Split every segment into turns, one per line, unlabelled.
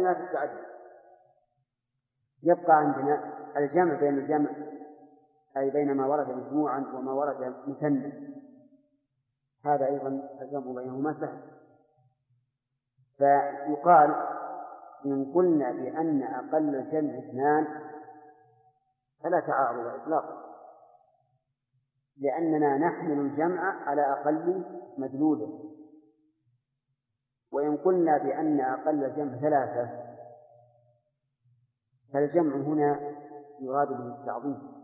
لا في التعدد. يبقى عندنا الجمع بين الجمع، أي بين ما ورد مجموعا وما ورد مثنى، هذا أيضا الجمع بينهما سهل. فيقال إن قلنا بأن أقل الجمع 2 فلا تعارض إطلاقا، لأننا نحمل الجمع على أقل مدلوله. وإن قلنا بأن أقل الجمع 3 فالجمع هنا يراد به التعظيم،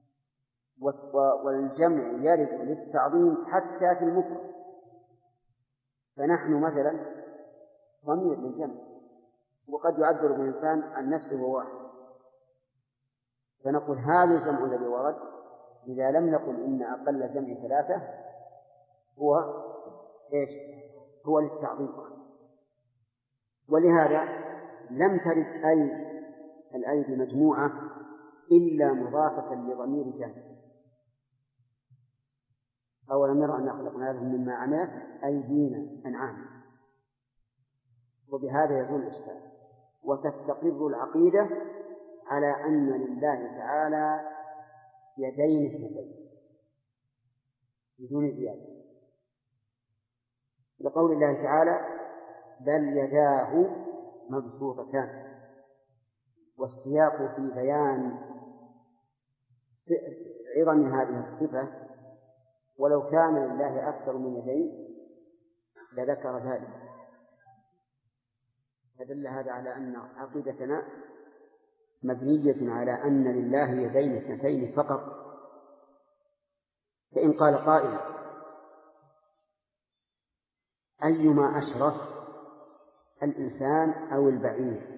والجمع يرد للتعظيم حتى في المفرد. فنحن مثلا ضمير للجمع، وقد يعبر الإنسان عن نفسه واحد، فنقول هذا الجمع الذي ورد إذا لم نقل إن أقل جمع 3 هو إيش؟ هو للتعظيم. ولهذا لم ترد الأيدي مجموعة إلا مضافة لضمير جمع. أولم يروا أنا خلقنا لهم مما عملت أيدينا أنعام. وبهذا يزول الإشكال، وتستقر العقيدة على أن لله تعالى يدين 2 بدون زيادة، لقول الله تعالى بل يداه مبسوطتان، والسياق في بيان عظم هذه الصفة. ولو كان لله أكثر من يدين لذكر ذلك، فدل هذا على أن عقيدتنا مبنية على أن لله يدين 2 فقط. فإن قال قائل أيما أشرف الإنسان أو البعير؟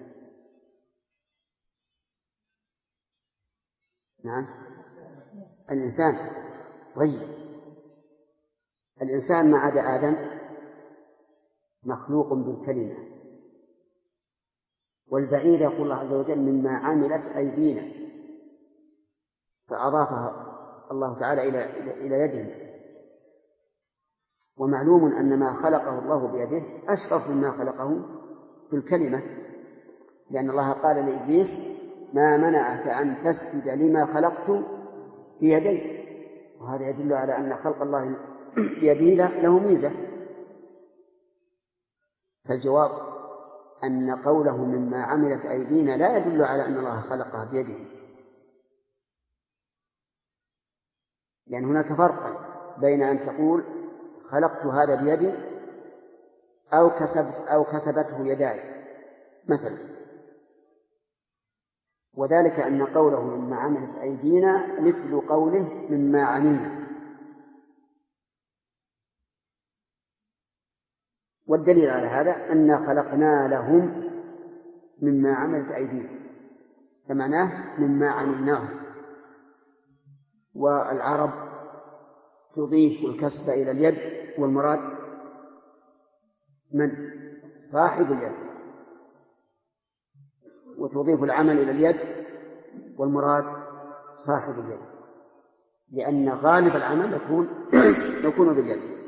نعم الإنسان. طيب الإنسان ما عدا آدم مخلوق بالكلمة، والبعير يقول الله عز وجل مما عملت أيدينا، فأضافها الله تعالى إلى يده. ومعلوم أن ما خلقه الله بيده أشرف مما خلقه بالكلمة، لأن الله قال لإبليس ما منعك أن تسجد لما خلقت بيدي، وهذا يدل على أن خلق الله بيده له ميزة. فالجواب أن قوله مما عملت أيدينا لا يدل على أن الله خلقها بيده، لأن هناك فرق بين أن تقول خلقت هذا بيدي أو كسبته يداي مثلا، وذلك أن قوله مما عملت أيدينا مثل قوله مما عملنا. والدليل على هذا أن خلقنا لهم مما عملت أيدينا، فمعناه مما عملناه. والعرب تضيف الكسب إلى اليد، والمراد من؟ صاحب اليد. وتضيف العمل إلى اليد، والمراد صاحب اليد، لأن غالب العمل يكون باليد.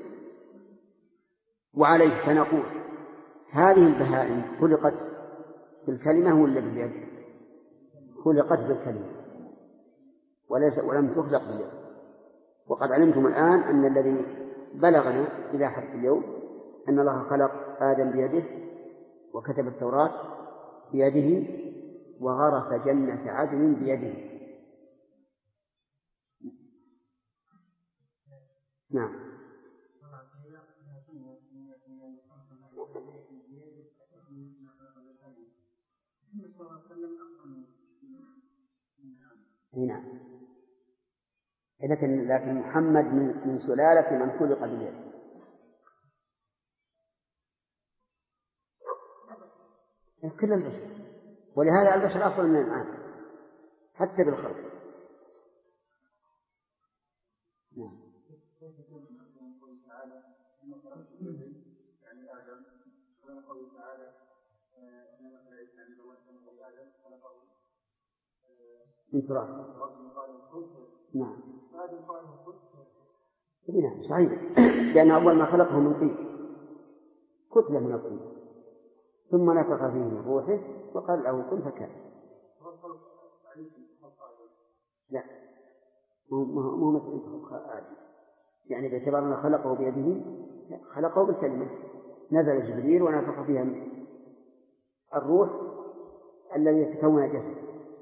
وعليه فنقول هذه البهائم خلقت بالكلمة ولا باليد؟ خلقت بالكلمة ولم تخلق باليد. وقد علمتم الآن أن الذي بلغنا إلى حد اليوم أن الله خلق آدم بيده، وكتب التوراة بيده، وغرس جنة عدن بيده. نعم. نعم. لكن محمد من سلالة من خلق باليد. كل البشر، ولهذا البشر أفضل من الآن حتى بالخلق. نعم. من تراب. نعم. نعم صحيح، لأن أول ما خلقه من طين، كتلة من الطين، ثم نفخ فيه من روحه وقال له كن فكان. لا مو مثل آدم، يعني باعتبار أنه خلقه بيده، خلقه بالكلمة. نزل جبريل ونفخ فيها الروح الذي يتكون جسد.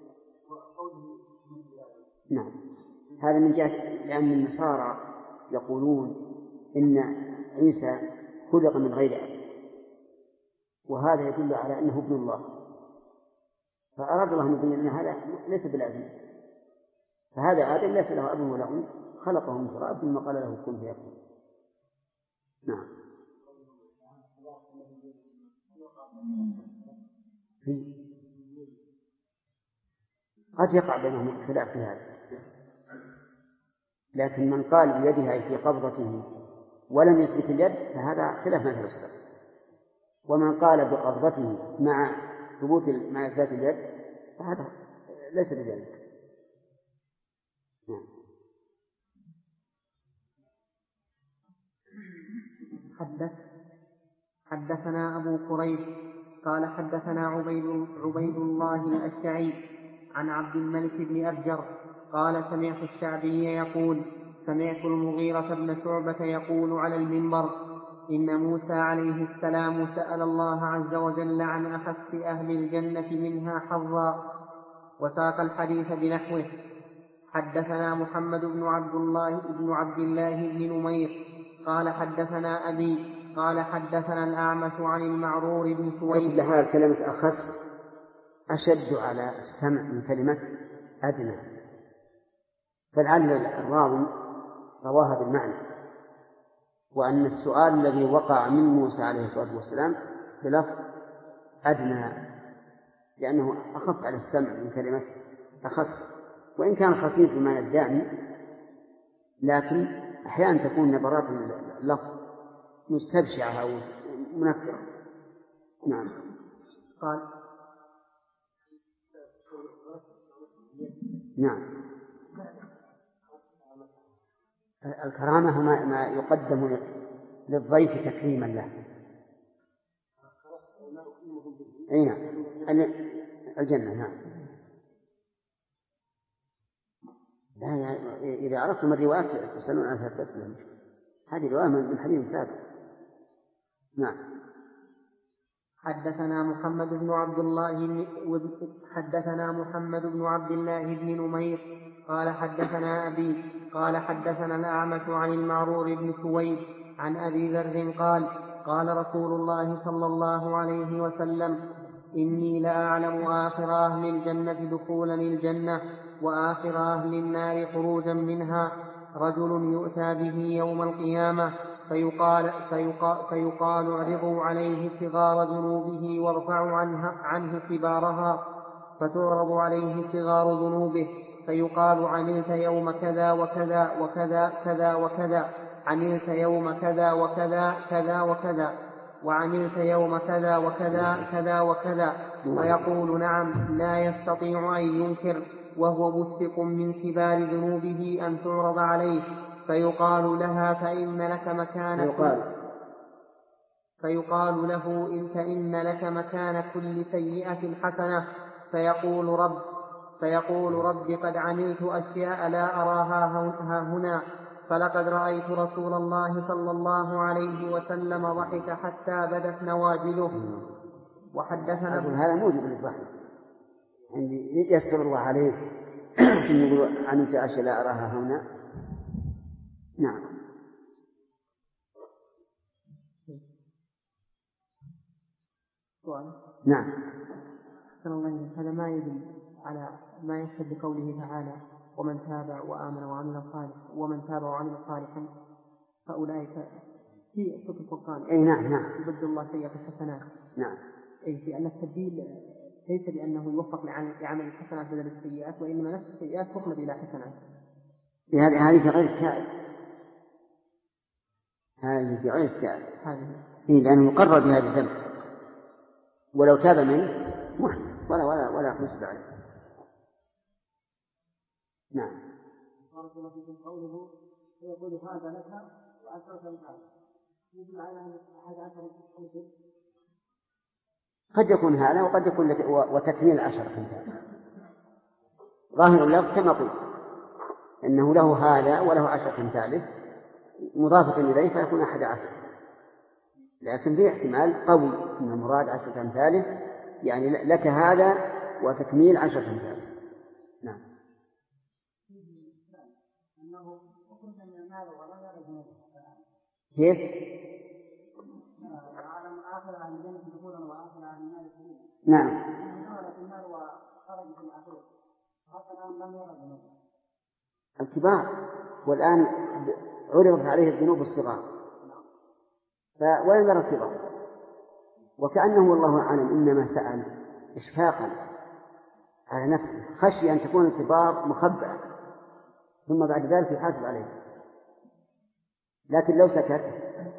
نعم، هذا من جهة لأن النصارى يقولون إن عيسى خلق من غير أب، وهذا يدل على أنه ابن الله، فأراد الله أن يبين أن هذا ليس بالأب، فهذا آدم ليس له أب ولا أم، خلقه من تراب ثم قال له كن فيكون. نعم. قد يقع بينهم خلاف في هذا، لكن من قال بيدها في قبضته ولم يثبت اليد فهذا خلاف مذهب السلف، ومن قال بقبضته مع ثبوت مع إثبات اليد فهذا ليس بذلك.
حدثنا أبو قريب قال حدثنا عبيد الله الأشعري عن عبد الملك بن أبجر قال سمعت الشعبي يقول سمعت المغيرة بن شعبة يقول على المنبر إن موسى عليه السلام سأل الله عز وجل عن أخف أهل الجنة منها حظا، وساق الحديث بنحوه. حدثنا محمد بن عبد الله بن نمير قال حدثنا أبي قال حدثنا الأعمش عن المعرور بن سويد.
لهذا كلمة أخص أشد على السمع من كلمة أدنى، فلعل الراوي رواها بالمعنى، وأن السؤال الذي وقع من موسى عليه الصلاة والسلام بلفظ أدنى لأنه أخف على السمع من كلمة أخص، وإن كان خصيص بمعنى الداني، لكن أحيانا تكون نبرات اللفظ مستبشعة أو منفرة. نعم.
قال
نعم، الكرامة ما يقدم للضيف تكريما له. أي نعم، الجنة. نعم. إذا عرفتم الروايات تسألون عنها تسلم، هذه رواية من حديث سابق. نعم.
حدثنا محمد بن عبد الله بن نمير قال حدثنا أبي قال حدثنا الأعمش عن المعرور بن سويد عن أبي ذر قال قال رسول الله صلى الله عليه وسلم إني لأعلم آخر أهل الجنة دخولا الجنة وآخر أهل النار خروجا منها، رجل يؤتى به يوم القيامة فيقال اعرضوا عليه صغار ذنوبه وارفعوا عنه كبارها، فتعرض عليه صغار ذنوبه فيقال عملت يوم كذا وكذا وكذا كذا وكذا، عملت يوم كذا وكذا كذا وكذا، وعملت يوم كذا وكذا كذا وكذا، فيقول نعم، لا يستطيع أن ينكر، وهو مسبق من كبار ذنوبه أن تعرض عليه، فيقال لها فيقال له إن لك مكان كل سيئة حسنة، فيقول رب قد عملت أشياء لا أراها هنا، فلقد رأيت رسول الله صلى الله عليه وسلم ضحك حتى بدت نواجذه. وحدثنا
هذا موجب للضحك، يعني يسر الله عليه يقول عملت أشياء لا أراها هنا. نعم. نعم.
أحسن الله، هذا ما يدل على ما يشهد بقوله تعالى ومن تاب وآمن وعمل صالحا فأولئك في سورة الفرقان.
أي نعم.
يبدل الله سيئات الحسنات.
نعم.
أي في أن التبديل ليس بأنه يوفق لعمل الحسنات بدل السيئات، وإنما نفس السيئات تقلب إلى حسنات.
هذه في غير التائب، هذه في غير التائب، لأنه مقرر بهذا الذنب، ولو تاب منه ولا حسب عليه. نعم.
بارك الله فيكم. قوله يقول هذا لك وأنت لك يدل على أن هذا أثر الحديث
قد يكون هذا وقد يكون وتكميل 10 أمثال. ظاهر اللفظ كما قلت إنه له هذا وله 10 أمثاله مضافة إليه فيكون 11، لكن في احتمال قوي أن المراد 10 أمثاله، يعني لك هذا وتكميل 10 أمثاله. نعم. كيف؟ نعم. الكبار، والآن عرضت عليه الذنوب الصغار وين الكبار، وكأنه والله أعلم إنما سأل إشفاقا على نفسه، خشي أن تكون الكبار مخبأة ثم بعد ذلك يحاسب عليه، لكن لو سكت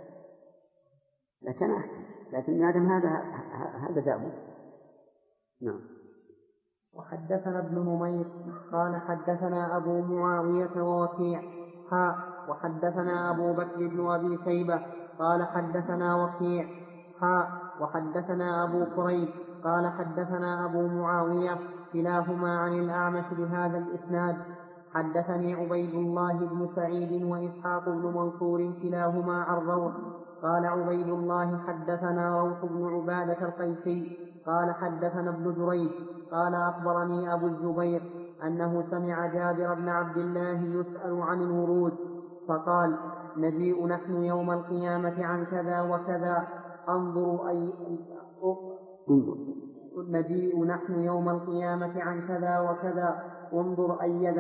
لكن أحسن، لكن آدم هذا دابه. نعم.
وحدثنا ابن نمير قال حدثنا أبو معاوية ووكيع وحدثنا أبو بكر بن أبي شيبة قال حدثنا وكيع وحدثنا أبو كريب قال حدثنا أبو معاوية كلاهما عن الأعمش بهذا الإسناد. حدثني عبيد الله بن سعيد وإسحاق بن منصور كلاهما عن روح. قال عبيد الله حدثنا روح بن عبادة القيسي قال حدثنا ابن جريج قال أخبرني أبو الزبير أنه سمع جابر بن عبد الله يسأل عن الورود فقال نجيء نحن يوم القيامة عن كذا وكذا نجيء نحن يوم القيامة عن كذا وكذا انظر أي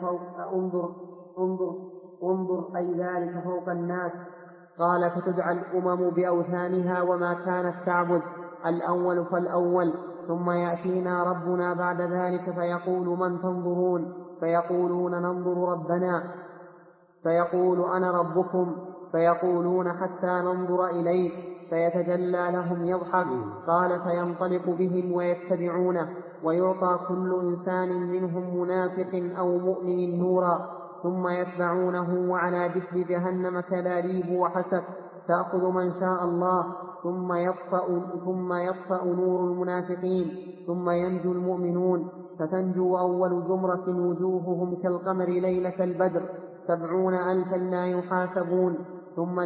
ذلك فوق الناس. قال فتدعى الأمم بأوثانها وما كانت تعبد الأول فالأول، ثم يأتينا ربنا بعد ذلك فيقول من تنظرون؟ فيقولون ننظر ربنا، فيقول أنا ربكم، فيقولون حتى ننظر إليك، فيتجلى لهم يضحك. قال فينطلق بهم ويتبعونه، ويعطى كل إنسان منهم منافق أو مؤمن نورا، ثم يتبعونه، وعلى جسر جهنم كلاليب وحسك تأخذ من شاء الله، ثم يطفأ نور المنافقين، ثم ينجو المؤمنون، فتنجو أول زمرة وجوههم كالقمر ليلة البدر 70,000 لا يحاسبون، ثم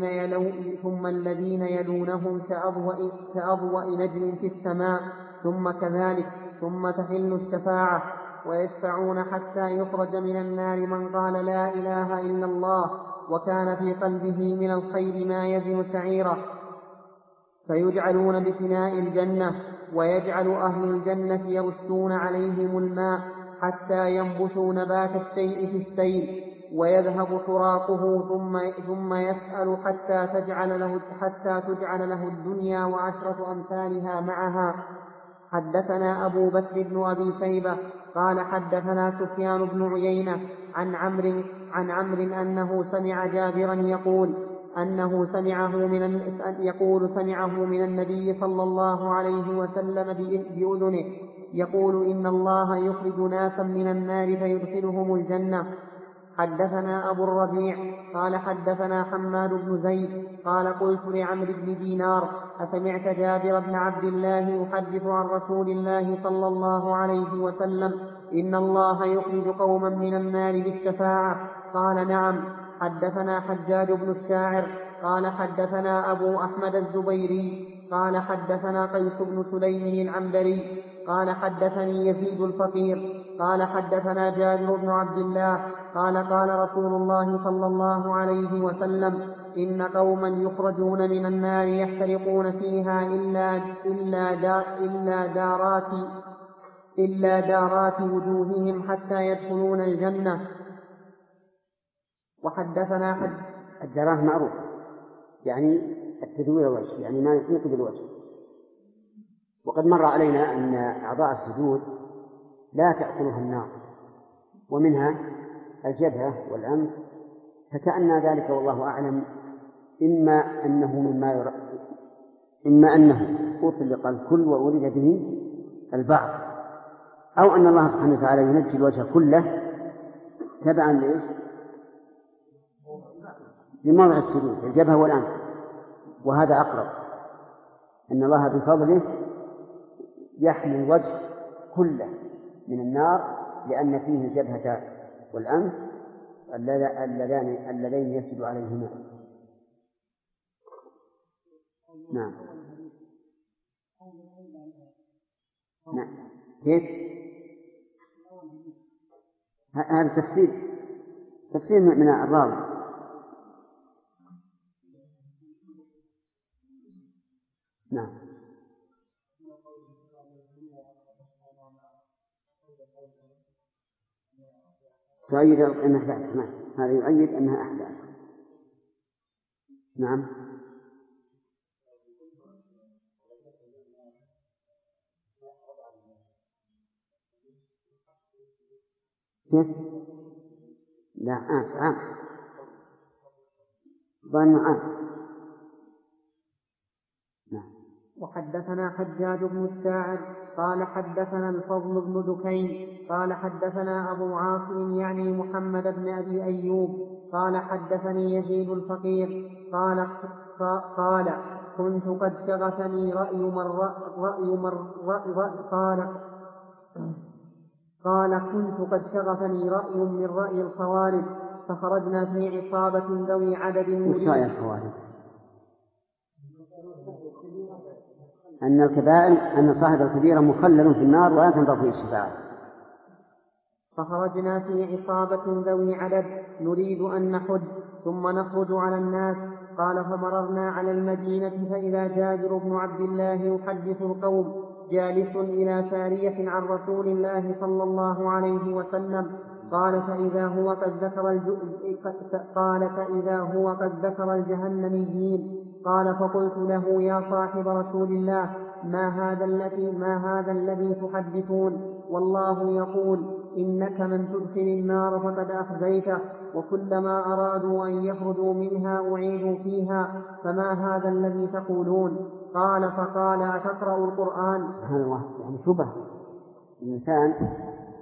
الذين يلونهم كأضواء نجم في السماء، ثم كذلك، ثم تحل الشفاعة، ويشفعون حتى يخرج من النار من قال لا إله إلا الله وكان في قلبه من الخير ما يزن شعيرة، فيجعلون بفناء الجنة، ويجعل أهل الجنة يرشون عليهم الماء حتى ينبتوا نبات الشيء في السيل، ويذهب حراقه، ثم يسأل حتى تجعل له الدنيا وعشرة أمثالها معها. حدثنا أبو بكر بن أبي شيبة قال حدثنا سفيان بن عيينة عن عمرو أنه سمع جابرا سمعه من النبي صلى الله عليه وسلم بأذنه يقول إن الله يخرج ناسا من النار فيدخلهم الجنة. حدثنا أبو الربيع قال حدثنا حماد بن زيد قال قلت لعمرو بن دينار أسمعت جابر بن عبد الله يحدث عن رسول الله صلى الله عليه وسلم إن الله يخرج قوما من النار بالشفاعة؟ قال نعم. حدثنا حجاج بن الشاعر قال حدثنا أبو أحمد الزبيري قال حدثنا قيس بن سليم العنبري قال حدثني يزيد الفقير قال حدثنا جابر بن عبد الله قال قال رسول الله صلى الله عليه وسلم إن قوما يخرجون من النار يحترقون فيها إلا دارات وجوههم حتى يدخلون الجنة. وحدثنا
الدارات معروف يعني التدوير الوجه، يعني ما يحيط بالوجه، وقد مر علينا أن أعضاء السجود لا تأكلها النار، ومنها الجبهة والأنف، فكأن ذلك والله أعلم إما أنه أطلق الكل وأريد به البعض، أو أن الله سبحانه وتعالى ينجي الوجه كله تبعا لإيش؟ لموضع السجود الجبهة والأنف، وهذا أقرب، أن الله بفضله يحمي الوجه كله من النار، لأن فيه الجبهة والأنف اللذين يسجد عليهما. نعم. نعم. كيف؟ هذا تفسير من الراوي. نعم. تؤيد أنها 11. نعم، هذا يؤيد أنها 11. نعم. كيف؟ لا، عام ظن عام. نعم.
وحدثنا حجاج بن الساعد قال حدثنا الفضل بن دكين قال حدثنا أبو عاصم يعني محمد بن أبي أيوب قال حدثني يزيد الفقير قال كنت قد شغفني رأي من رأي الخوارج فخرجنا في عصابة ذوي عدد
وش رأي الخوارج؟ أن صاحب الكبيرة مخلد في النار ولا تنظر فيه الشفاعة.
فخرجنا في عصابة ذوي عدد نريد أن نحج ثم نخرج على الناس. قال فمررنا على المدينة فإذا جابر بن عبد الله يحدث القوم جالس إلى سارية عن رسول الله صلى الله عليه وسلم. قال فإذا هو قد ذكر الجهنميين. قال فقلت له يا صاحب رسول الله ما هذا الذي تحدثون؟ والله يقول إنك من تدخل النار فقد أخزيته وكلما أرادوا أن يخرجوا منها أعيدوا فيها فما هذا الذي تقولون؟ قال فقال أتقرأ القرآن؟
سبحان الله. يعني شبه الإنسان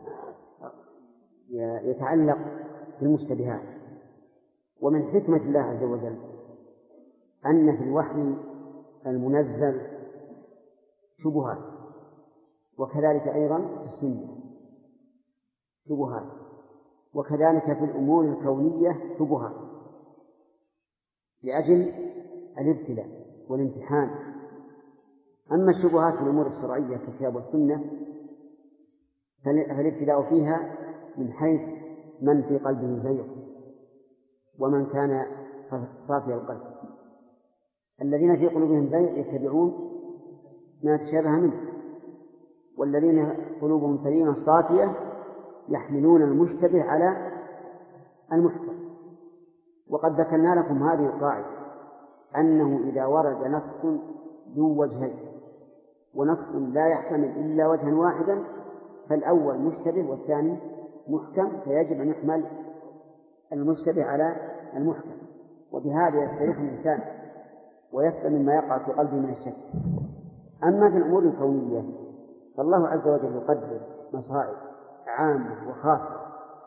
يتعلق بالمشتبهات، ومن حكمة الله عز وجل أن في الوحي المنزل شبهات، وكذلك أيضا في السنة شبهات، وكذلك في الأمور الكونية شبهات لأجل الابتلاء والامتحان. أما الشبهات في الأمور الشرعية كالكتاب والسنة فالابتلاء فيها من حيث من في قلبه زيغ ومن كان صافي القلب. الذين في قلوبهم زيغ يتبعون ما تشابه منه، والذين قلوبهم سليمة صافية يحملون المشتبه على المحكم. وقد ذكرنا لكم هذه القاعدة أنه إذا ورد نص ذو وجهين ونص لا يحتمل إلا وجها واحدا فالأول مشتبه والثاني محكم، فيجب أن يحمل المشتبه على المحكم، وبهذا يستريح الإنسان ويسلم مما يقع في قلبه من الشك. أما في الأمور الكونية فالله عز وجل يقدر مصائب عامة وخاصة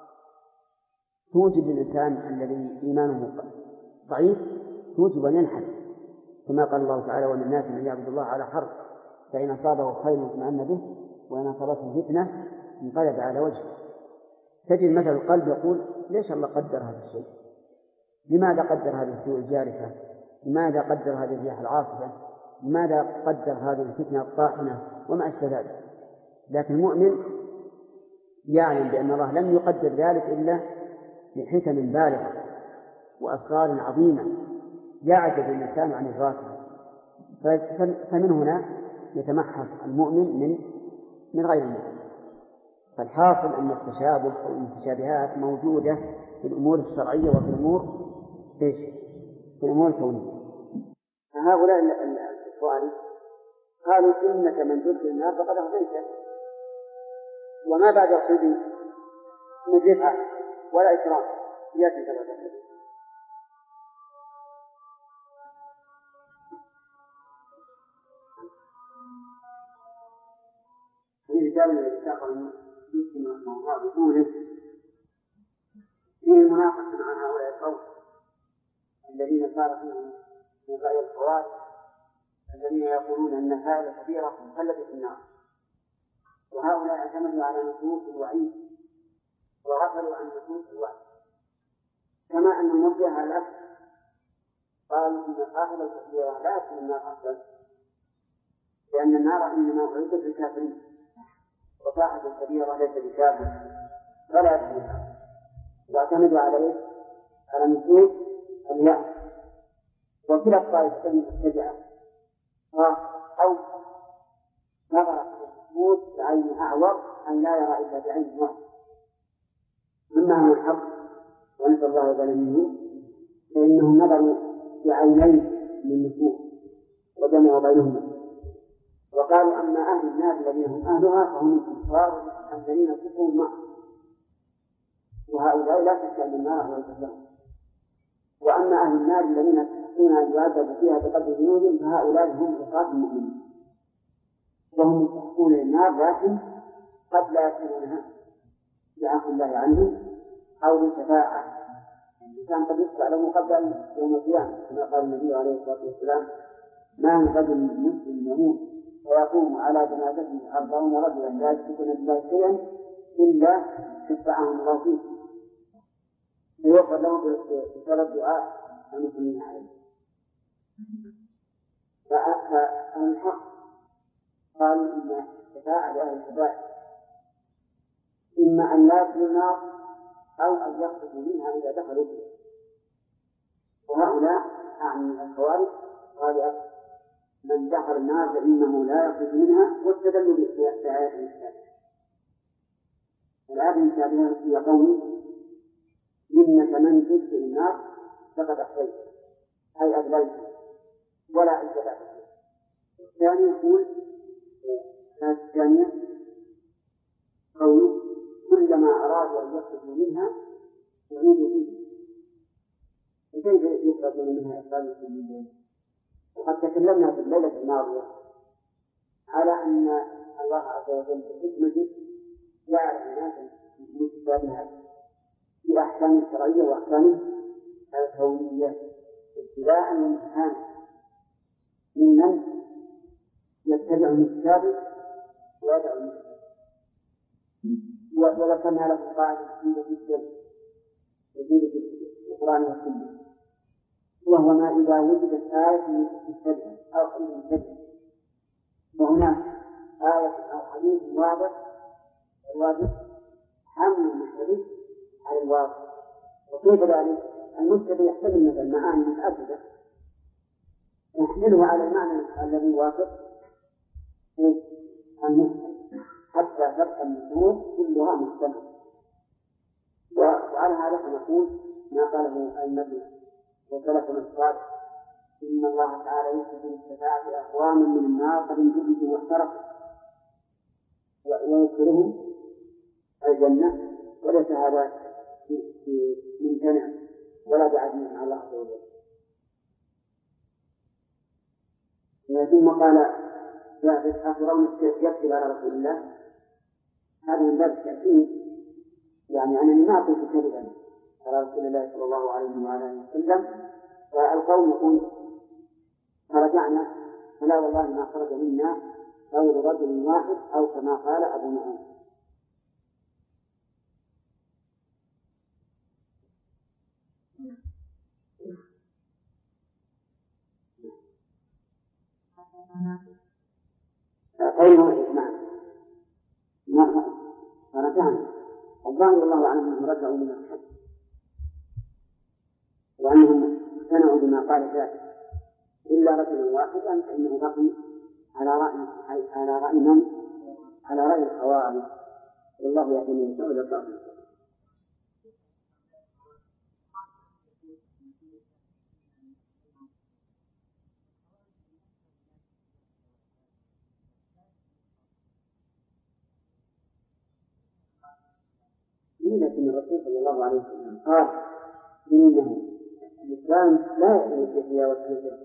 توجب الإنسان الذي إيمانه ضعيف توجب أن ينحل، كما قال الله تعالى ومن الناس من يعبد الله على حرف فإن أصابه خير اطمأن به وإن أصابته فتنة انقلب على وجهه. تجد مثل القلب يقول ليش الله قدر هذا الشيء؟ لماذا قدر هذه السوء الجارفة؟ لماذا قدر هذه الرياح العاصفة؟ لماذا قدر هذه الفتنة الطاحنة وما أشبه ذلك؟ لكن المؤمن يعلم بأن الله لم يقدر ذلك إلا لحكم بالغة وأسرار عظيمة يعجز الإنسان عن إدراكها. فمن هنا يتمحص المؤمن من غير المؤمن. فالحاصل أن التشابه أو المتشابهات موجودة في الأمور الشرعية وفي الأمور في الأمور الكونية. فهؤلاء الكفار قالوا إنك من تدخل النار فقد أخزيته، وما بعد الخزي من رفعة ولا إكرام يأتي كما تقول. في رجال الذي يسمى الموضوع بطوله فيه مناقشة عن هؤلاء القوم الذين صار فيهم من رأي الخوارج الذين يقولون أن هذا كبيرة مخلدة في النار اعتمدوا على نصوص الوعيد وغفلوا عن نصوص الوعد، كما أن المرجئة على العكس قالوا إن صاحب الكبيرة لا يدخل النار أفضل، لأن النار إنما أعدت للكافرين، وصاحب الكبيرة ليس بكافر فلا يدخل النار. واعتمدوا على إيه؟ على نصوص الوعد. وكلا الطائفتين مبتدعة أو نظر في النصوص بعين أعور أن لا يرى إلا بعين واحد، أما هو الحق ونسأل الله ذلك منه، فإنهم نظروا بعينين من النصوص وجمعوا بينهما، وقالوا أما أهل النار الذين هم أهلها فهم الكفار الذين كفروا معه، وهؤلاء لا شك أن النار أهل لهم. وأما أهل النار الذين يستحقون أن يعذبوا فيها بقدر ذنوبهم فهؤلاء هم عصاة المؤمنين، وهم يستحقون للنار لكن قد لا يكونونها بعفو الله عنهم أو بشفاعة. الإنسان قد يشفع له قبل يوم القيامة، كما قال النبي عليه الصلاة والسلام: ما من رجل مسلم يموت ويقوم على جنازته 40 رجلا لا يشركون بالله شيئا إلا شفعهم الله فيه فيغفر له بسبب دعاء المسلمين عليه. فالحق قالوا إن شفاعة أهل الكبائر إما أن لا يدخلوا النار أو أن يخرجوا منها إذا دخلوا فيها. وهؤلاء أعني الخوارج قالوا من دخل النار فإنه لا يخرج منها، واستدلوا بآيات الإسلام. الآيات الشابهة في قوله: إنك من تدخل النار فقد أخرجت، أي أغليت ولا عزة بعد. الثاني يقول الآية الثانية قوله: كلما أرادوا أن يخرجوا منها يعيدوا فيه. وكيف يخرجون منها إخراج المسلمين؟ وقد تكلمنا في الليلة الماضية على أن الله عز وجل بحكمته جعل الناس متشابهات في أحكام الشرعية وأحكام الكونية ابتلاء وامتحانا، ممن يتبع المتشابه ويدع المتشابه. وذكرنا له قاعدة جديدة جدا جديدة في القرآن والسنة، وهو ما إذا وجدت آية مشتبهة أو حديث مشتبه وهناك آية أو حديث واضح، الواجب حمل المشتبه على الواضح. وكيف ذلك؟ المشتبه يحتمل مثل معاني متعددة، نحمله على المعنى الذي يوافق المشتبه حتى تبقى النصوص كلها مجتمعة. وعلى هذا فنقول ما قاله أئمة وسلف الصالح: إن الله تعالى يكتب الشفاعة أقواما من النار قد انتبهوا واحترقوا ويذكرهم الجنة، وليس هذا ممتنع ولا بعدين على الله عز وجل. ثم قال: أترون يكتب على رسول الله؟ هذا من باب التأكيد، يعني أنني ما قلت كذبا على رسول الله صلى الله عليه وآله وسلم. فالقوم يقول: فرجعنا فلا والله ما خرج منا قول رجل واحد، أو كما قال أبو نعيم. قوله نعم فرجعنا، الظاهر الله عنهم أنهم رجعوا من الحج وأنهم اقتنعوا بما قال ذلك، إلا رجلا واحدا فإنه بقي على رأي من؟ على رأي الخوارج. والله يحيي من يشاء ويضل. لكن الرسول صلى الله عليه وسلم قال إنه الإسلام لا يأتي بالجزية والسلطة،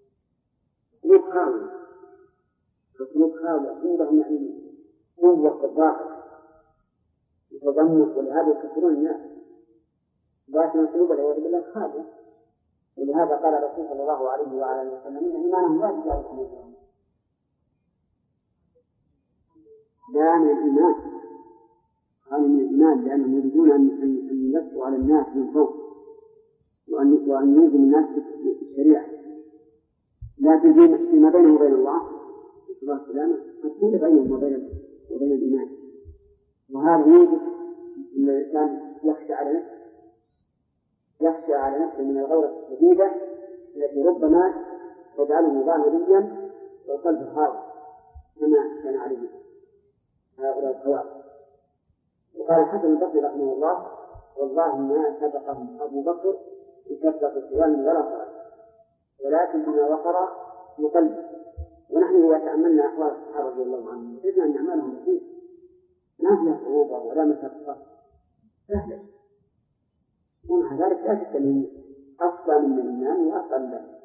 سلوك خاوي عندهم يعني قوة الضاغط وتضمن، ولهذا يكفرون الناس، لكن القلوب والعياذ بالله خاوية. ولهذا قال الرسول صلى الله عليه وعلى وسلم: إن إيمانهم لا يجاوز قلوبهم. لا من الإيمان قالوا من الإيمان لأنهم يريدون أن يسروا على الناس من فوق وأن يلزم الناس بالشريعة، لكن فيما بينه وبين الله صلى الله عليه وسلم أكيد بينه وبين الإيمان. وهذا يوجد أن الإنسان يخشى على نفسه من الغيرة الشديدة التي ربما تجعله ظاهريا والقلب خاوي كما كان عليه هؤلاء الخوارج. وقال الحسن البصري رحمه الله: والله ما سبقهم أبو بكر بكثرة صيام ولا صلاة، ولكن بما وقر في قلبه. ونحن إذا تأملنا أحوال الصحابة رضي الله عنهم وجدنا أن أعمالهم بسيطة ما فيها صعوبة ولا مشقة، سهلة، ومع ذلك لا شك أنهم أفضل من الإيمان وأفضل من ذلك.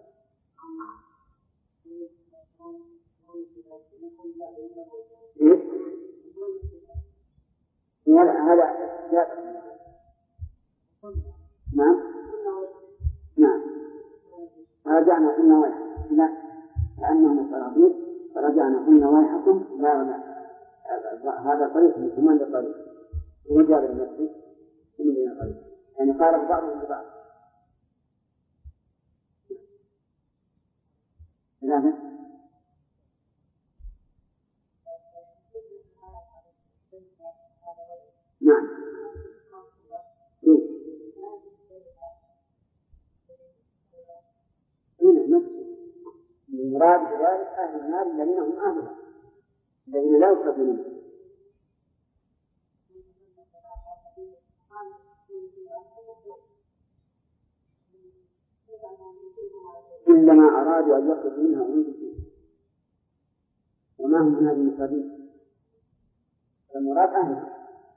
هذا نعم رجعنا قلنا ويحكم لا كأنهم الصراطير فرجعنا قلنا ويحكم لا هذا طريق من ثمان لطريق وجاب المسجد من بين الطريق يعني قال بعضهم ببعض. نعم المراد بذلك أهل النار الذين هم أهلها الذين لا يخرجون إلا ما أرادوا أن يخرجوا منها أنفسهم وما هم من هذه المخرجين، المراد أهلها.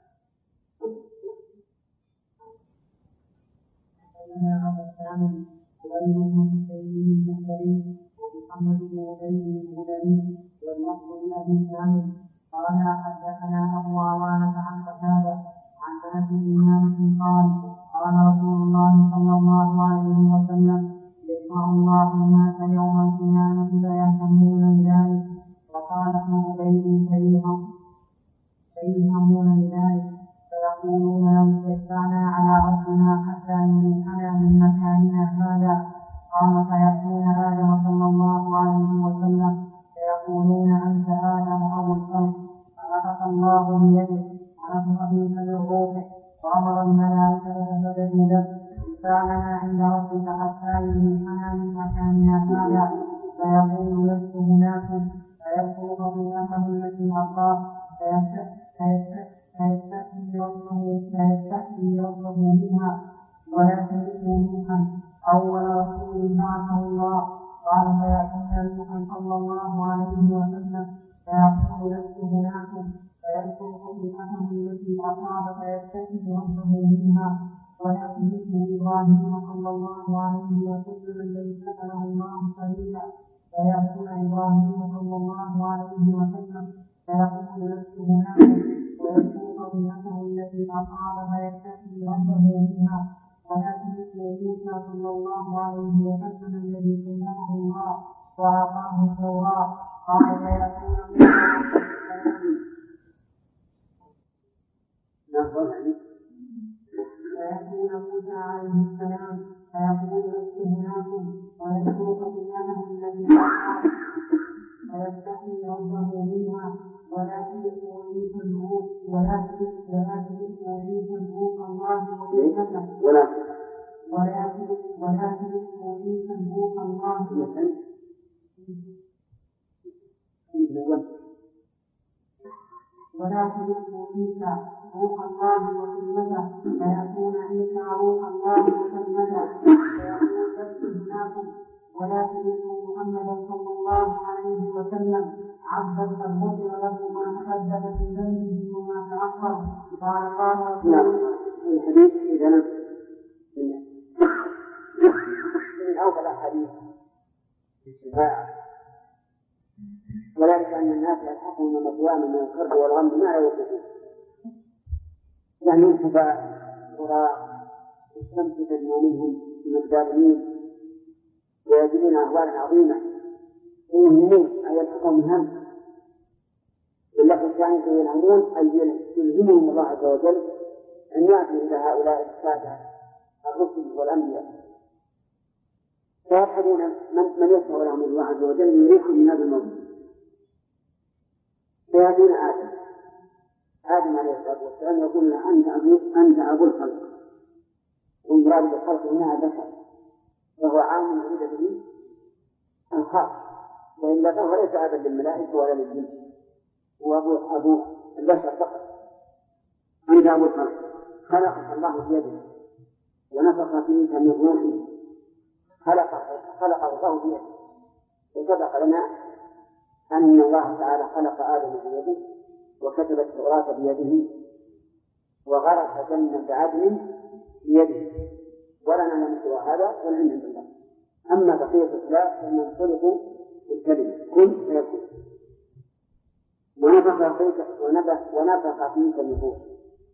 ومحمد بن عبيد الهذلي واللفظ الذي كامل قال حدثنا أبو عوانة عن قتادة عن أنس بن مالك قال قال رسول الله صلى الله عليه وسلم: يسمع الله الناس يوم القيامة فيهتمون بذلك. وقال ابن عبيد: فيهمون بذلك فيقولون: لو استشفعنا على ربنا حتى يريحنا من مكاننا هذا. قال: فيأتون آدم صلى الله عليه وسلم فيقولون: أنت آدم أبو الخلق، فنفخ الله بيده ونفخ فيك من روحه وأمر الملائكة فسجدوا له: اشفعنا عند ربك حتى يريحنا من مكاننا هذا. فيقول: لست هناكم. فيذكر خطيئته التي أخطأ فيستحيي ربه منها ولا تجده نوحا أول رسول بعثه الله. قال: فيأتون نوحا صلى الله عليه وسلم فيقول: لست هناكم. فيذكر خطيئته التي أصاب فيستحيي ربه منها ولا تجده إبراهيم صلى الله عليه وسلم الذي سأله الله سبيلا. فيأتون إبراهيم صلى الله عليه وسلم فيقول: لست هناكم. ويذكر خطيئته التي أصاب فيستحيي ربه منها ولكن موسى صلى الله عليه وسلم الذي كلمه الله وأعطاه التوراة. قال: فيأتون موسى عليه السلام فيقول: لست هناكم. ويذكر خطيئته التي أصاب فيستحيي ربه منها ولا تجد عيسى الملوك الله وكلمته ولا تجد عيسى الملوك الله روح الله وكلمته. فيكون عيسى روح الله وكلمته فيقول: لست هناكم. ولا تجد محمدا صلى الله عليه وسلم عبدا قد غفر له ما تقدم من ذنبه وما تأخر. قال رسول الله
الحديث إذا من أوفى الأحاديث بالشفاعة، وذلك أن الناس يلحقهم من القيام من الكرب والغم ما يوقفون، يعني الحفاء وراء الشمس تدنو منهم من الجابلين ويجدون أهوالا عظيمة ويهمون أن يلحقهم هم اللفظ الثاني ينعمون أي يلهمهم الله عز وجل أن يأتوا إلى هؤلاء السادة الرسل والأنبياء فيبحثون من يسمع لهم الله عز وجل يريحهم من هذا الموضوع. فيأتون آدم عليه الصلاة والسلام يقول له أنت أبو الخلق، والمراد بالخلق هنا البشر، وهو عام يريد به الخلق، وإلا فهو ليس أبا للملائكة ولا للجن، هو أبو البشر فقط. أنت أبو الخلق، خلقك الله بيده ونفخ فيك من روحه، خلق الله بيده. وسبق لنا أن الله تعالى خلق آدم بيده وكتب التوراة بيده وغرس جنة عدن بيده، ولا نعلم سوى هذا والعلم عند الله. أما بقية الأشياء فينطلق بالكلمة كن فيكون. ونفخ فيك من روحه.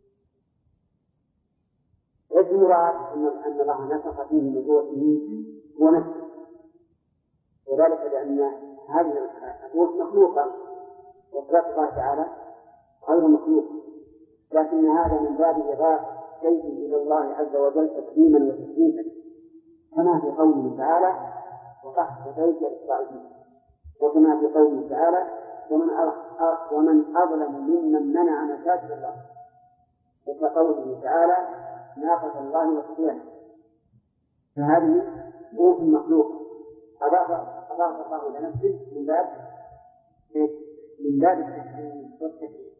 إيش المراد أن الله نفخ فيه من روحه هو نفسه، وذلك لأن هذه الروح مخلوقة وصفات الله تعالى غير مخلوق، لكن هذا من باب إضافة شيء إلى الله عز وجل تكريما وتشريفا، كما في قوله تعالى وطهر بيتي للطائفين، وكما في قوله تعالى ومن أظلم ممن منع مساجد الله، وكقوله تعالى ناقة الله وسقياها. فهذه روح مخلوقة أضاف الله لنفسه من باب التكريم والتكريم.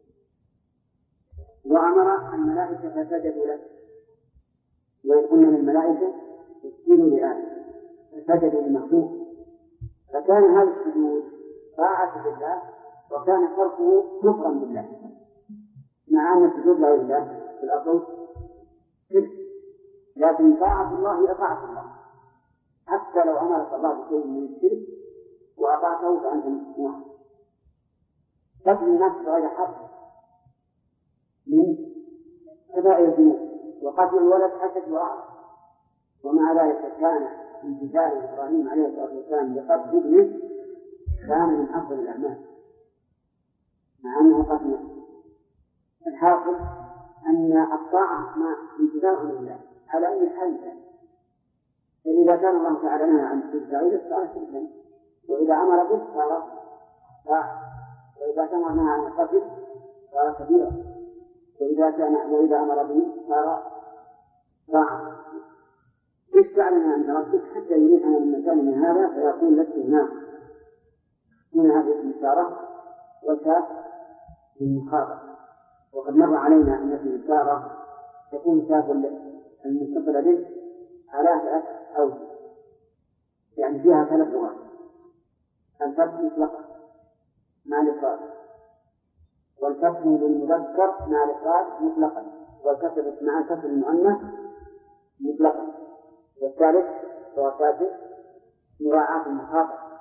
وأمر الملائكة فسجدوا له، ويقولون للملائكة اسجدوا لآدم فسجدوا للمخلوق. فكان هذا السجود طاعة لله، وكان تركه كفرا بالله، مع أن السجود لا لله في الأصل شرك، لكن طاعة الله هي طاعة الله، حتى لو أمرك الله بشيء من الشرك وأطاعته فأنت مسموح. قتل النفس غير حق من كبائر الذنوب، وقتل الولد حسد وأعظم، ومع ذلك كان امتثال إبراهيم عليه الصلاة والسلام لقتل ابنه كان من أفضل الأعمال مع أنه قتل نفسه. الحاصل أن الطاعة مع امتثال لله على أي حال كان، فإذا كان الله تعالى نهى عن الشرك صار شركا، وإذا أمر به صار طاعة، وإذا كان نهى عن القتل صار كبيرا، وإذا أمر به صار طاعة. اشفع لنا عند ربك حتى يريحنا من مكاننا هذا، فيقول لست هناك. من هذه الإشارة وكاف للمخاطبة، وقد مر علينا أن في الإشارة تكون كاف المتصلة به على 3 أوجه، يعني فيها 3 لغات: الفتح مطلقا مع الإفراد، والفتح للمذكر مع الإفراد مطلقا، والكسر مع الكسر المؤنث مطلقا، والثالث هو كافر مراعاة المخاطب،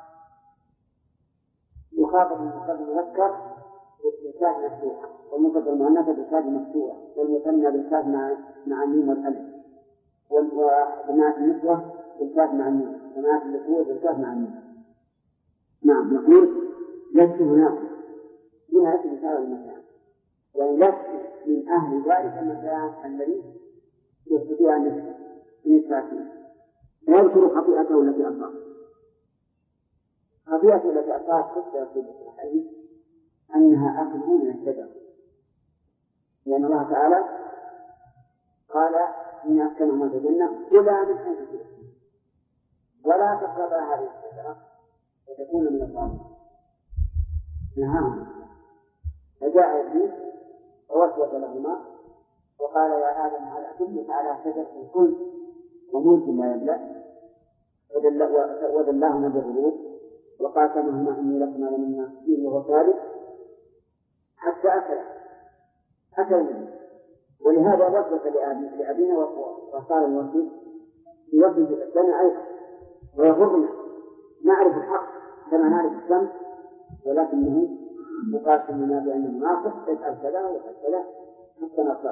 يخاطب المذكر بالكاف مفتوحة، والمذكر المؤنث بالكاف مفتوحة، والمثنى بالكاف مع الميم والألف، وجماعة النسوة بالكاف مع الميم، جماعة الذكور بالكاف مع الميم. نعم، نقول لست هناك منها اسم إشارة المكان، يعني لست من أهل ذلك المكان الذي يستطيع أن يدفع فيه. ويذكر خطيئته التي أصاب. خطيئته التي أصاب قصة في الحديث أنها أكله من الشجر، لأن الله تعالى قال إن أسكنهم في الجنة كلا من حيث شئتم ولا تقربا هذه الشجرة فتكون من الظالمين. نهاهم، فجاء إبليس ووسوس لهما وقال يا آدم هل أدلك على شجرة الخلد وملك لا يبلى، ودلاهما بالغرور وقاسمهما إني لكما لمن الناصحين وهو ثالث حتى أكل منه. ولهذا وسوس لأبينا وصار الوسوس يوسوس لنا أيضا ويغرنا نعرف الحق كما نعرف الشمس، ولكنه مقاسم لنا بأنه منافق يفعل كذا ويفعل كذا حتى نصر.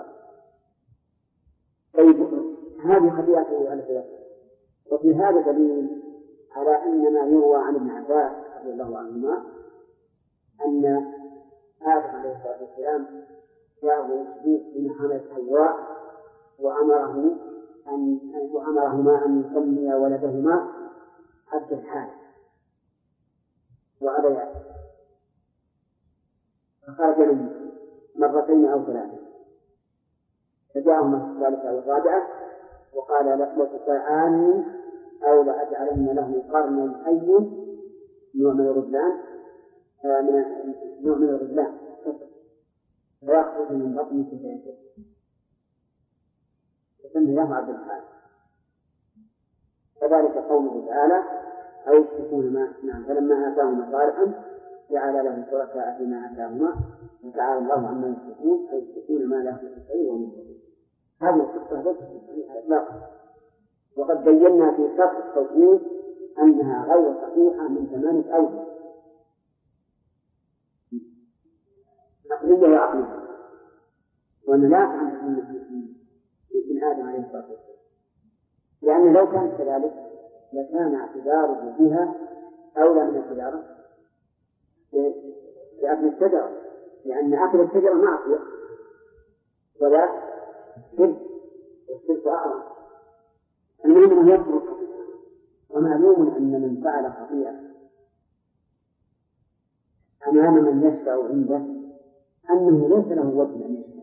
طيب، هذه خطيئته على ثلاثة. وفي هذا دليل على أن ما يروى عن ابن عباس رضي الله عنهما أن آدم عليه الصلاة والسلام جاءه من حملة حواء وأمرهما أن يسمي ولدهما عبد الحارث وأبيا، فخرج منه مرتين أو ثلاثة، فجاءهما في الثالثة أو الرابعة وقال لتطيعاني أو لأجعلن له قرنا حيا نوع من الغزلان فيخرج من بطنه كتابه فسمي له عبد الحارث. كذلك قوله تعالى أو يشركون ما فلما آتاهما صالحا جعل له شركاء فيما آتاهما وتعالى الله عما يشركون أو يشركون ما لا يخلق شيء وهم يشركون. هذه القصة ليست صحيحة إطلاقا، وقد بينا في شرح التوحيد أنها غير صحيحة من 8 أوجه عقلية وعقلية، وأن لا تعمل ابن آدم عليه الصلاة والسلام، لأن لو كانت كذلك لكان اعتذاره بها أولى من اعتذاره بأكل الشجرة، لأن أكل الشجرة معصية ولا شرك، والشرك أعظم. المهم أن يترك خطيئة، ومعلوم أن من فعل خطيئة أمام من يشفع عنده أنه ليس له وجه أن يشفع.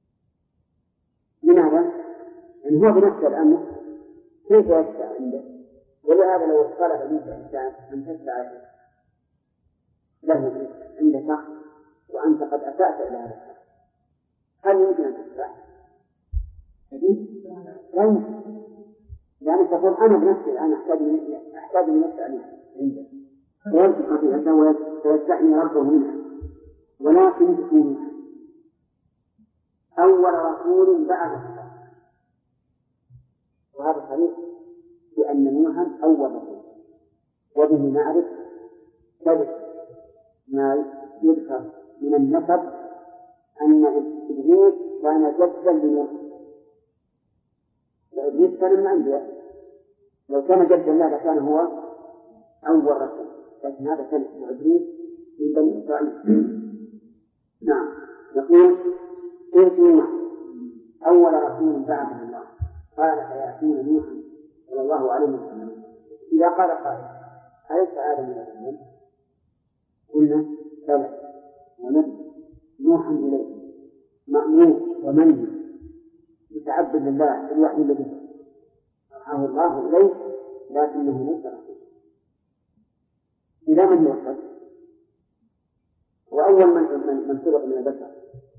لماذا؟ لأنه هو بنفسه الأمر كيف يشفع عنده؟ ولهذا لو طلب منك إنسان أن تشفع له عند شخص وأنت قد أسأت إلى هذا الشخص، هل يمكن أن تشفع؟ لا يمكن، لأنك تقول أنا بنفسي الآن أحتاج من نفسي عنده ويرجع خطيئته ويستعني ربه منها، ولكن تكون أول رسول بعد الله، وهذا صحيح بأن نوحا أول رسول، وبه نعرف ثالث ما يذكر من النسب أن إبليس كان جدا لنوح، وإبليس كان من الأنبياء، لو كان جدا لا لكان هو أول رسول، لكن هذا ثالث إبليس من بني إسرائيل. نعم، يقول إن نوح أول رسول بعثه الله قال فيأتون نوحا صلى الله عليه وسلم. إذا قال قائل أليس آدم من الأنبياء؟ قلنا بلى، ونبي نوحا إليه مأمور ومنهي متعبد لله بالوحي الذي أوحاه الله إليه، لكنه ليس رسول. إلى من يوصل؟ وأول من خلق من البشر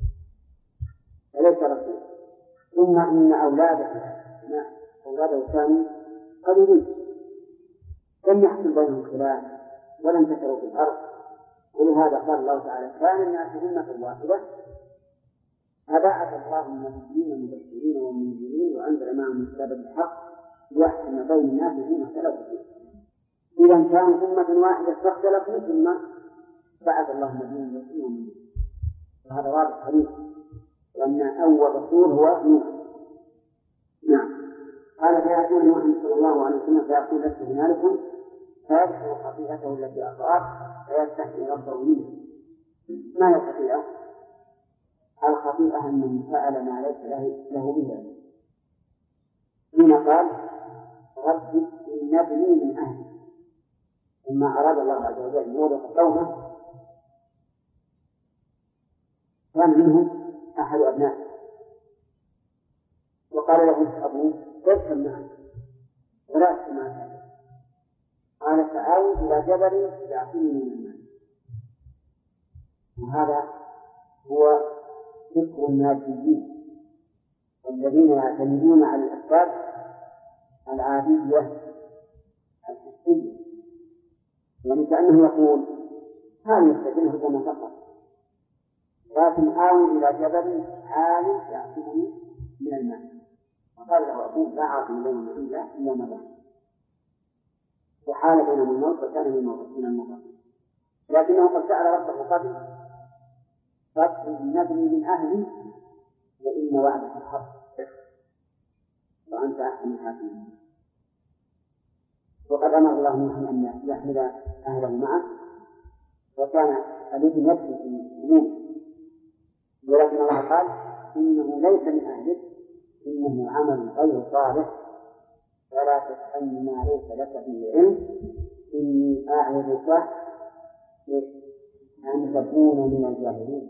فليس رسول. ثم إن أولاده كانوا قليلين لم يحصل بينهم خلاف ولا انتشروا في الأرض، ولهذا قال الله تعالى كان الناس أمة واحدة فبعث الله النبيين مبشرين ومنذرين وأنزل معهم الكتاب بالحق ليحكم بين الناس فيما اختلفوا فيه. إذا كانوا أمة واحدة فاختلفوا ثم بعث الله النبيين مبشرين ومنذرين، وهذا واضح حديث لأن أول رسول هو نوح. نعم، قال فيأتون نوح صلى الله عليه وسلم فيقول لست هنالكم فيذكر خطيئته التي أصاب فيستحي ربه منه. ما هي الخطيئة؟ الخطيئة أن فعل ما ليس له به. هنا قال رب إن ابني من أهلي، لما أراد الله عز وجل أن يورث قومه كان منهم أحد أبنائه وقال له أبوه اركب معي ولا تسمع ذلك، قال سآوي إلى جبل يعصمني من الماء. وهذا هو فكر الناجيين الذين يعتمدون على الأسباب العادية الحسية، يعني كأنه يقول هذه السجن كما فقط، لكن آوي إلى جبل عالٍ يعصمني من الماء. وقال له أبوه لا عاصم بينهم إلا ما بعد، وحال بينهم الموت وكان من الموت، لكنه قد سأل ربه قبل رب إن ابني من أهلي وإن وعدك الحق وأنت أحسن الحاكمين. وقد أمر الله نوحا أن يحمل أهله معه، وكان الذي يدخل في الأمور ولكن الله قال إنه ليس من أهلك إنه عمل غير صالح ولا تسألني ما ليس لك به علم إني أعظك أن تكون من الجاهلين.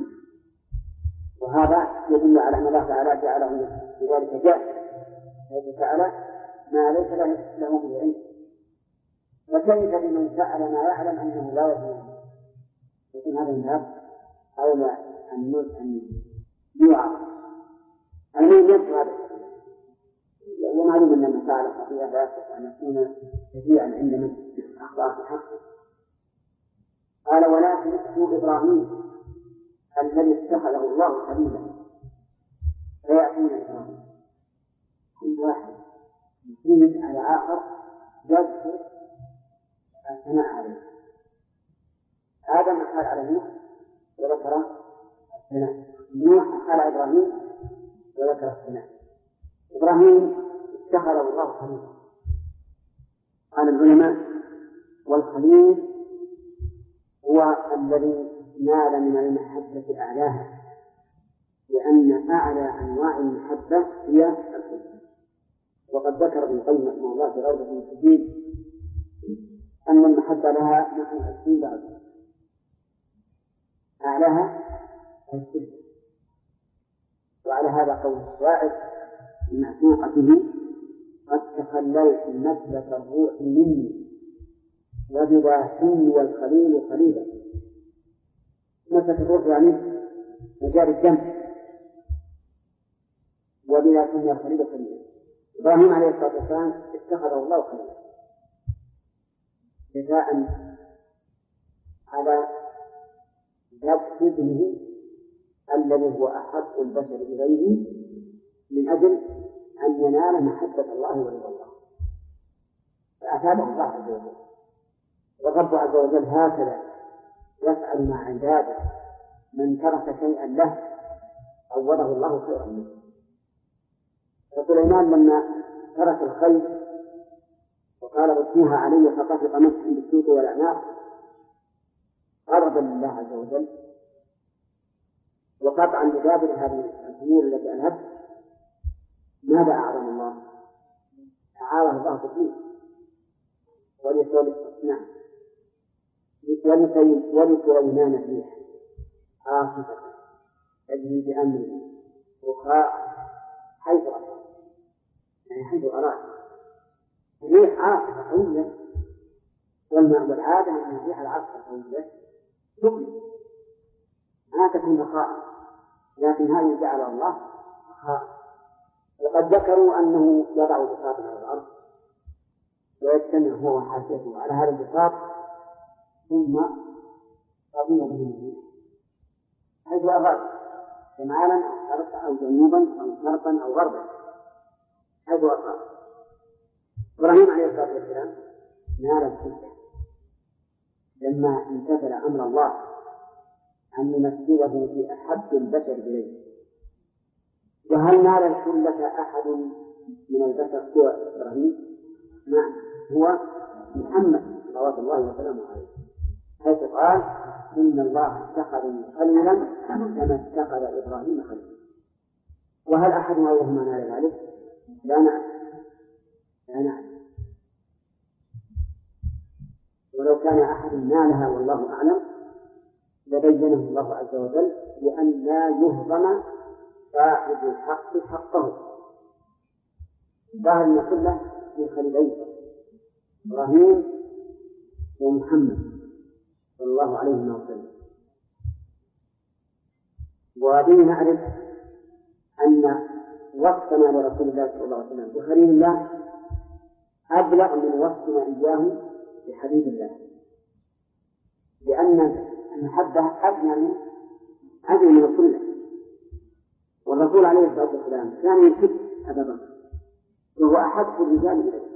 وهذا يدل على أن الله تعالى جعله بذلك جاهل، حيث سأل ما ليس له به علم. فكيف بمن سأل ما يعلم أنه لا يدري؟ لكن هذا الباب أولى أن يعرف أن ينفع هذا الشيء. ومعلوم أن المسائل الخطيئة لا يصح أن يكون شفيعا عند من أخطأ في حقه. قال ولكن اسم إبراهيم الذي اتخذه الله خليلا فيأتون إبراهيم كل واحد يزيد على آخر يذكر الثناء عليه. آدم قال على نوح وذكر الثناء، نوح قال إبراهيم وذكر الثناء. إبراهيم اتخذه الله خليلا. قال العلماء والخليل هو الذي نال من المحبة أعلاها، لأن أعلى أنواع المحبة هي الخلة. وقد ذكر ابن القيم رحمه الله في روضة المحبين أن المحبة لها نحو 20 درجة، أعلاها الخلة. وعلى هذا قول الشاعر بمعشوقته قد تخللت مسلك الروح مني وبذاكني والخليل خليلا. مسلك الروح يعني مجال الدم، وبذاكني والخليل خليلا. إبراهيم عليه الصلاة والسلام اتخذه الله خليلا جزاء على ذبح ابنه الذي هو أحب البشر إليه من أجل أن ينال محبة الله ورضا الله، فأثابه الله عز وجل. والرب عز وجل هكذا يفعل مع عباده، من ترك شيئا له عوضه الله خيرا منه. فسليمان لما ترك الخير وقال ردوها علي فطفق مسحا بالسوق والأعناق غضبا لله عز وجل وقطعا لدابر هذه الأمور التي ألهت. ماذا أعظم الله؟ أعاذه الله تسليم نعم ولسليمان الريح عاصفة تجري بأمره رخاء حيث أراد، يعني حيث أراد. الريح عاصفة قوية، والعادة أن الريح العاصفة القوية تقلب ما تكون رخاء، لكن هذه جعل الله رخاء. وقد ذكروا أنه يضع بساطا على الأرض ويجتمع هو وحاشيته على هذا البساط ثم تضيع به الريح حيث أراد، شمالا أو شرقا أو جنوبا أو شرقا أو غربا حيث أراد. إبراهيم عليه الصلاة والسلام نال الحجة لما امتثل أمر الله أن يمثله في أحب البشر إليه. وهل نال الحلة أحد من البشر سوى إبراهيم؟ نعم، هو محمد صلوات الله وسلامه عليه، حيث قال إن الله اتخذني خليلا كما اتخذ إبراهيم خليلا. وهل أحد غيرهما نال ذلك؟ لا نعلم. ولو كان أحد نالها والله أعلم لبينه الله عز وجل لأن لا يهضم صاحب الحق حقه. ظاهر أن كله من خليلين إبراهيم ومحمد صلى الله عليه وسلم. وبه نعرف أن وصفنا لرسول الله صلى الله عليه وسلم بخليل الله أبلغ من وصفنا إياه بحبيب الله، لأن المحبة أدنى من الخلة. والرسول عليه الصلاة والسلام كان يحب أبا بكر وهو أحب الرجال إليه،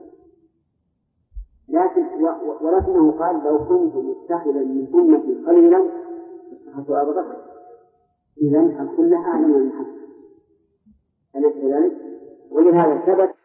ولكنه قال لو كنت متخذا من أمتي خليلا اتخذت أبا بكر. إذن الخلة أعلى من المحبة، أليس كذلك؟ ولهذا ثبت